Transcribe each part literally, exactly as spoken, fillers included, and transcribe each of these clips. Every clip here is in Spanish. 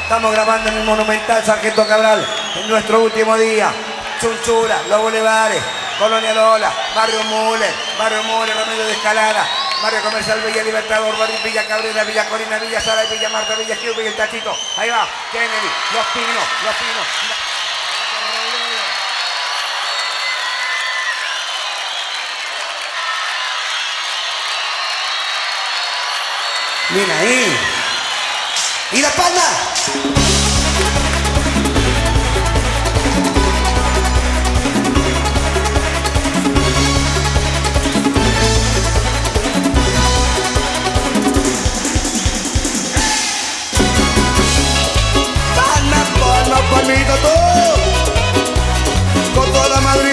Estamos grabando en el Monumental Sargento Cabral en nuestro último día. Chunchura, Los Bulevares, Colonia Lola, Barrio Müller, Barrio Müller, Remedio de Escalada, Barrio Comercial Villa Libertador, Barrio Villa Cabrera, Villa Corina, Villa Sara, Villa Marta, Villa Gil, Villa El Tachito. Ahí va, Kennedy, Los Pinos, Los Pinos. Mira ahí. ¡Y La Palma! Palma, palma, palmita, todo. Con toda la Madrid.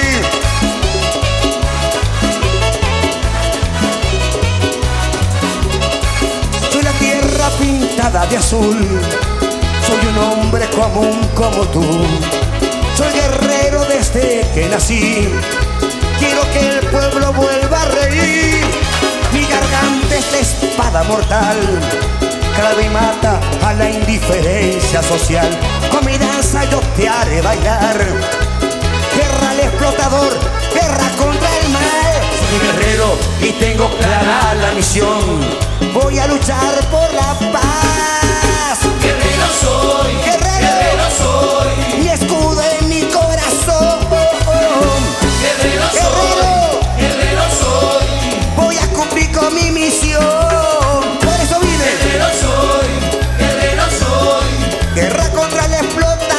Pintada de azul, soy un hombre común como tú. Soy guerrero desde que nací. Quiero que el pueblo vuelva a reír. Mi garganta es la espada mortal, clava y mata a la indiferencia social. Con mi danza yo te haré bailar. Guerra al explotador, guerra contra el mal. Soy guerrero y tengo clara la misión. Voy a luchar por la paz. Guerrero soy, guerrero, guerrero soy. Mi escudo en mi corazón. Guerrero soy, guerrero soy. Voy a cumplir con mi misión. Por eso vine. Guerrero soy, guerrero soy. Guerra contra el explotador.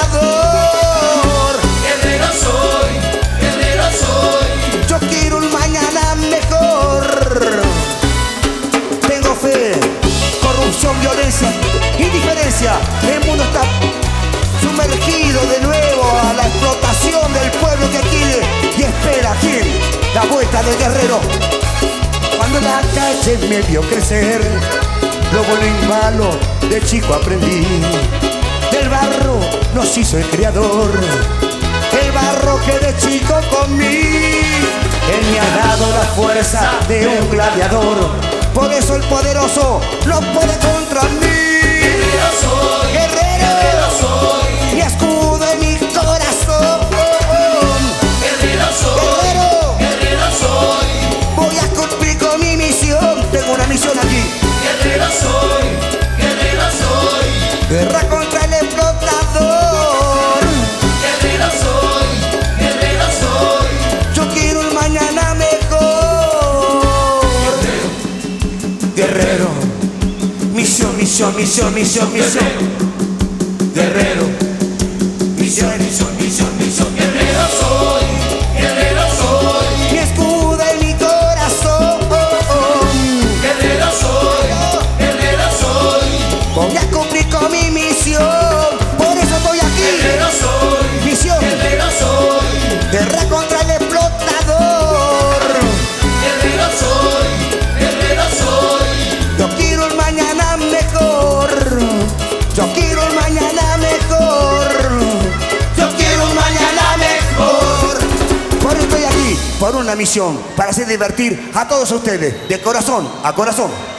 Guerrero soy, guerrero soy. Yo quiero un mañana mejor. Tengo fe, corrupción, violencia, indiferencia. El mundo está sumergido de nuevo a la explotación del pueblo que quiere y espera ¿quién? La vuelta del guerrero. Cuando la calle me vio crecer, lo bueno y malo de chico aprendí. Del barro nos hizo el creador, el barro que de chico comí. Él me ha dado la fuerza de un gladiador. Por eso el poderoso no puede contra mí. Guerrero soy, guerrero, guerrero soy. Mi escudo en mi corazón. Guerrero soy, guerrero, guerrero soy. Voy a cumplir con mi misión. Tengo una misión aquí. Guerrero soy, guerrero soy. Guerra contra el explotador. Guerrero soy, guerrero soy. Yo quiero un mañana mejor. Guerrero, misión, misión, misión, misión, misión. Guerrero, misión, misión, misión, misión. Guerrero soy, guerrero soy. Mi escudo en mi corazón. Guerrero soy, guerrero soy. Voy a cumplir con mi misión. Por eso estoy aquí. Guerrero soy, Misión, guerrero soy. guerra contra el explotador. Guerrero soy, guerrero soy. Yo quiero un mañana mejor. Yo quiero un mañana mejor. Yo quiero un mañana mejor. Por eso estoy aquí, por una misión, para hacer divertir a todos ustedes, de corazón a corazón.